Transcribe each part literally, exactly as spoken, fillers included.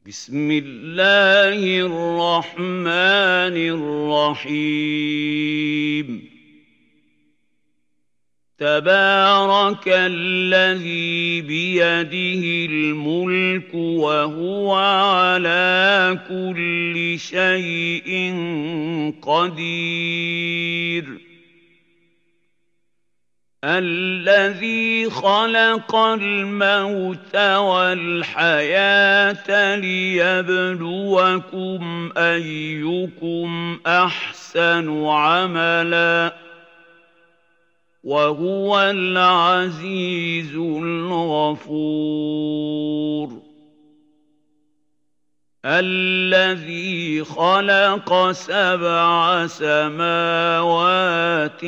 بسم الله الرحمن الرحيم تبارك الذي بيده الملك وهو على كل شيء قدير الذي خلق الموت والحياة ليبلوكم أيكم أحسن عملا وهو العزيز الغفور الذي خلق سبع سماوات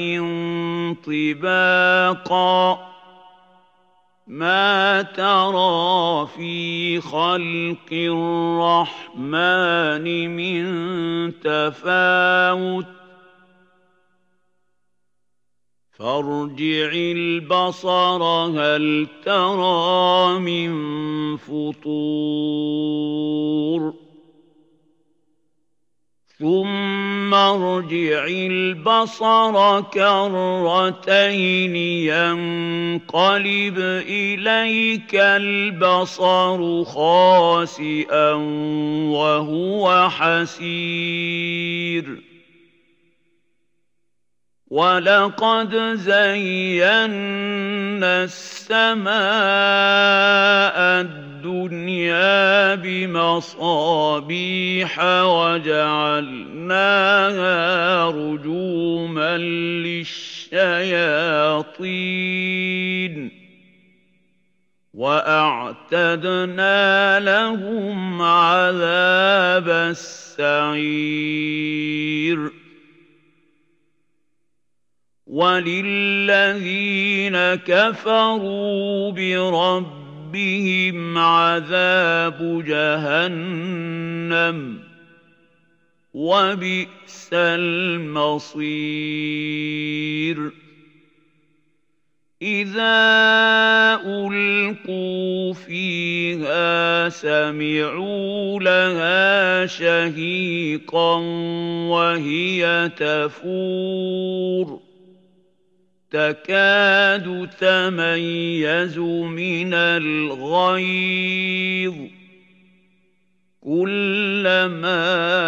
طباقا ما ترى في خلق الرحمن من تفاوت فارجع البصر هل ترى من فطور ثم ارجع البصر كرتين ينقلب إليك البصر خاسئا وهو حسير وَلَقَدْ زَيَّنَّا السَّمَاءَ الدُّنْيَا بِمَصَابِيحَ وَجَعَلْنَاهَا رُجُومًا لِلشَّيَاطِينِ وَأَعْتَدْنَا لَهُمْ عَذَابَ السَّعِيرِ وَلِلَّذِينَ كَفَرُوا بِرَبِّهِمْ عَذَابُ جَهَنَّمَ وَبِئْسَ الْمَصِيرُ إِذَا أُلْقُوا فِيهَا سَمِعُوا لَهَا شَهِيقًا وَهِيَ تَفُورُ تكاد تميز من الغيظ كلما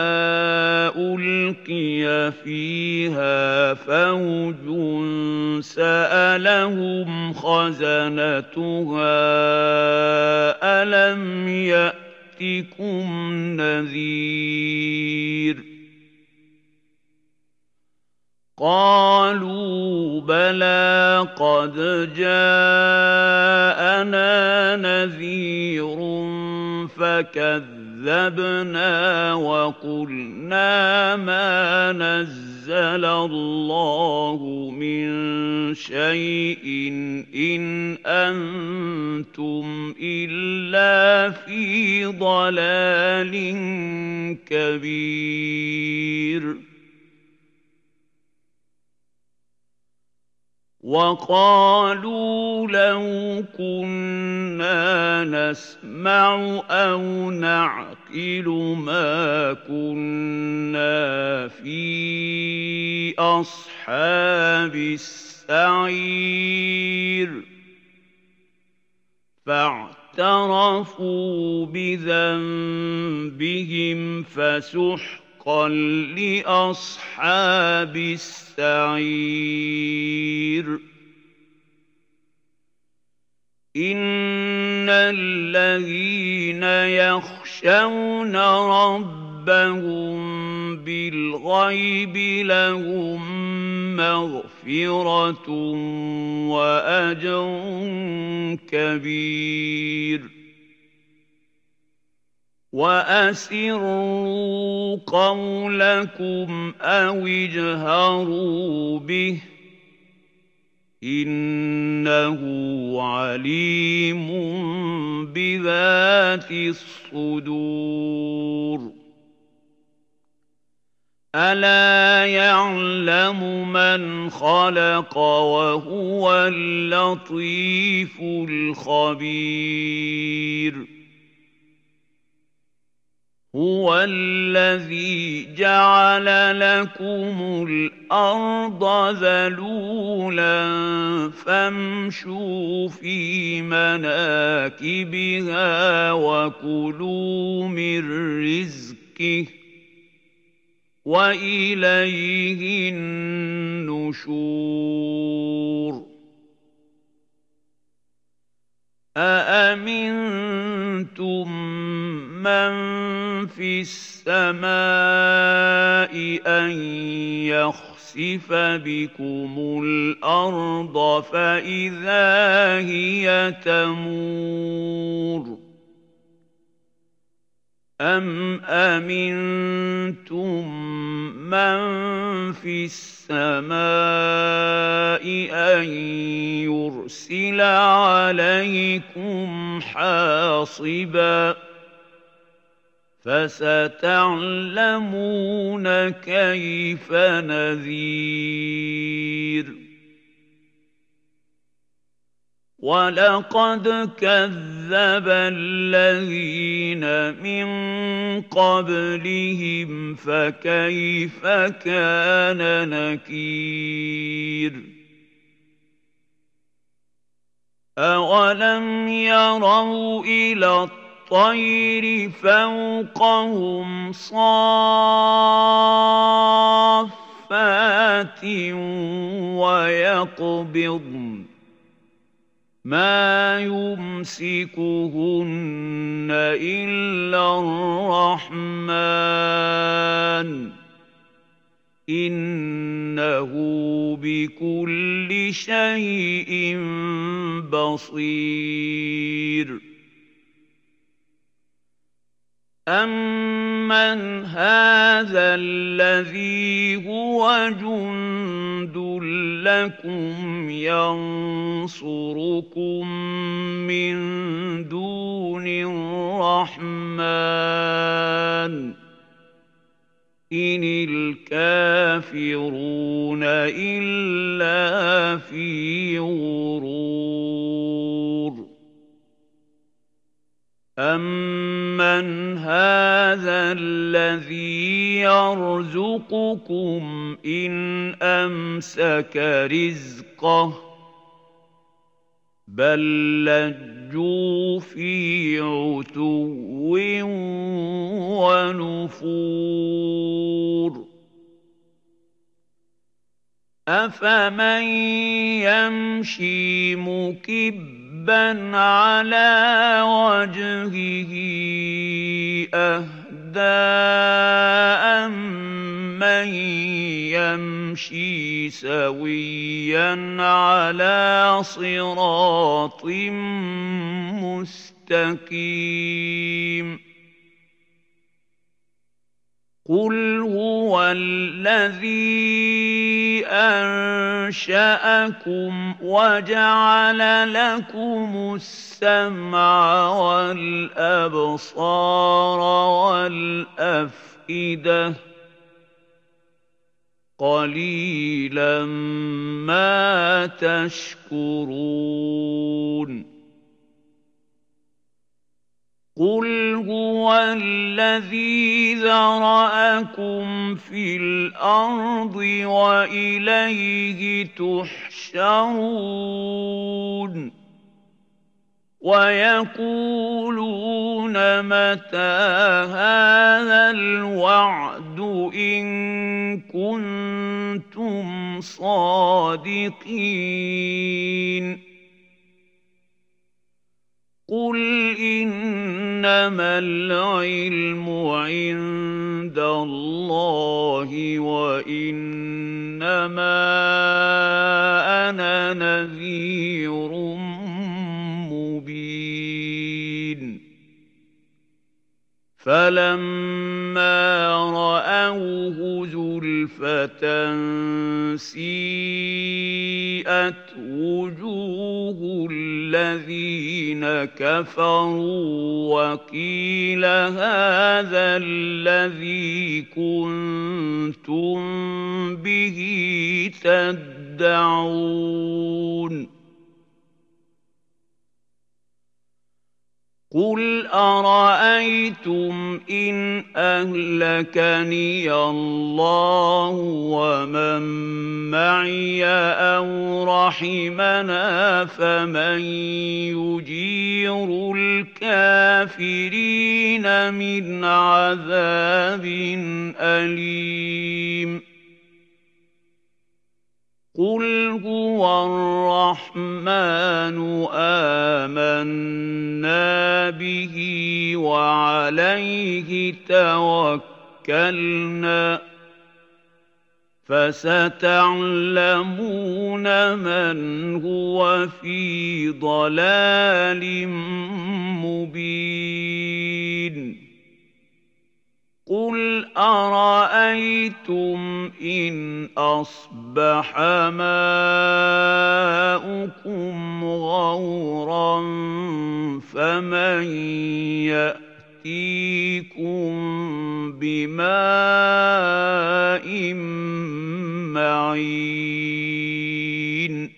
ألقي فيها فوج سألهم خزنتها ألم يأتكم نذير قالوا بلى قد جاءنا نذير فكذبنا وقلنا ما نزل الله من شيء إن أنتم إلا في ضلال كبير وقالوا لو كنا نسمع أو نعقل ما كنا في أصحاب السعير فاعترفوا بذنبهم فسحقا لأصحاب السعير إن الذين يخشون ربهم بالغيب لهم مغفرة وأجر كبير وأسروا قولكم أو اجهروا به إنه عليم بذات الصدور ألا يعلم من خلق وهو اللطيف الخبير هُوَ الَّذِي جَعَلَ لَكُمُ الْأَرْضَ ذَلُولًا فَامْشُوا فِي مَنَاكِبِهَا وَكُلُوا مِن رِّزْقِهِ ۖ وَإِلَيْهِ النُّشُورُ أَأَمِنتُم مَّن فِي السَّمَاءِ أَن يَخْسِفَ بِكُمُ الْأَرْضَ فَإِذَا هِيَ تَمُورُ أَمْ أَمِنتُم مَّن فِي السَّمَاءِ أَن يُرْسِلَ عَلَيْكُمْ حَاصِبًا ۖ فَسَتَعْلَمُونَ كَيْفَ نَذِيرِ وَلَقَدْ كَذَّبَ الَّذِينَ مِن قَبْلِهِمْ فَكَيْفَ كَانَ نَكِيرِ أَوَلَمْ يَرَوْا إِلَى الطَّيْرِ فَوْقَهُمْ صَافَّاتٍ وَيَقْبِضْنَ مَا يُمْسِكُهُنَّ إِلَّا الرَّحْمَٰنُ ۚ إِنَّهُ بِكُلِّ شَيْءٍ بَصِيرٌ أَمَّنْ هَٰذَا الَّذِي هُوَ جُندٌ لَّكُمْ يَنصُرُكُم مِّن دُونِ الرَّحْمَٰنِ ۚ إِنِ الْكَافِرُونَ إِلَّا فِي غُرُورٍ أَمَّنْ هَٰذَا الَّذِي يَرْزُقُكُمْ إِنْ أَمْسَكَ رِزْقَهُ ۚ بَل لَّجُّوا فِي عُتُوٍّ وَنُفُورٍ أَفَمَن يَمْشِي مُكِبًّا عَلَىٰ وَجْهِهِ أَهْدَىٰ أَمَّن يَمْشِي سَوِيًّا عَلَىٰ صِرَاطٍ مُّسْتَقِيمٍ قُلْ هُوَ الَّذِي أَنشَأَكُمْ وَجَعَلَ لَكُمُ السَّمْعَ وَالْأَبْصَارَ وَالْأَفْئِدَةَ ۖ قَلِيلًا مَّا تَشْكُرُونَ قُلْ هُوَ الَّذِي ذَرَأَكُمْ فِي الْأَرْضِ وَإِلَيْهِ تُحْشَرُونَ وَيَقُولُونَ مَتَىٰ هَٰذَا الْوَعْدُ إِن كُنتُمْ صَادِقِينَ قُلْ إِنَّمَا الْعِلْمُ عِندَ اللَّهِ وَإِنَّمَا أَنَا نَذِيرٌ مُّبِينٌ فَلَمَّا رَأَوْهُ زُلْفَةً سِيئَتْ وُجُوهُ الَّذِينَ كَفَرُوا وَقِيلَ هَٰذَا الَّذِي كُنتُم بِهِ تَدَّعُونَ قُلْ أَرَأَيْتُمْ إِنْ أَهْلَكَنِيَ اللَّهُ وَمَن مَّعِيَ أَوْ رَحِمَنَا فَمَن يُجِيرُ الْكَافِرِينَ مِنْ عَذَابٍ أَلِيمٍ قُلْ هُوَ الرَّحْمَٰنُ آمَنَّا بِهِ وَعَلَيْهِ تَوَكَّلْنَا فَسَتَعْلَمُونَ مَنْ هُوَ فِي ضَلَالٍ مُّبِينٍ قُلْ أَرَأَيْتُمْ إِنْ أَصْبَحَ مَاؤُكُمْ غَوْرًا فَمَن يَأْتِيكُم بِمَاءٍ مَّعِينٍ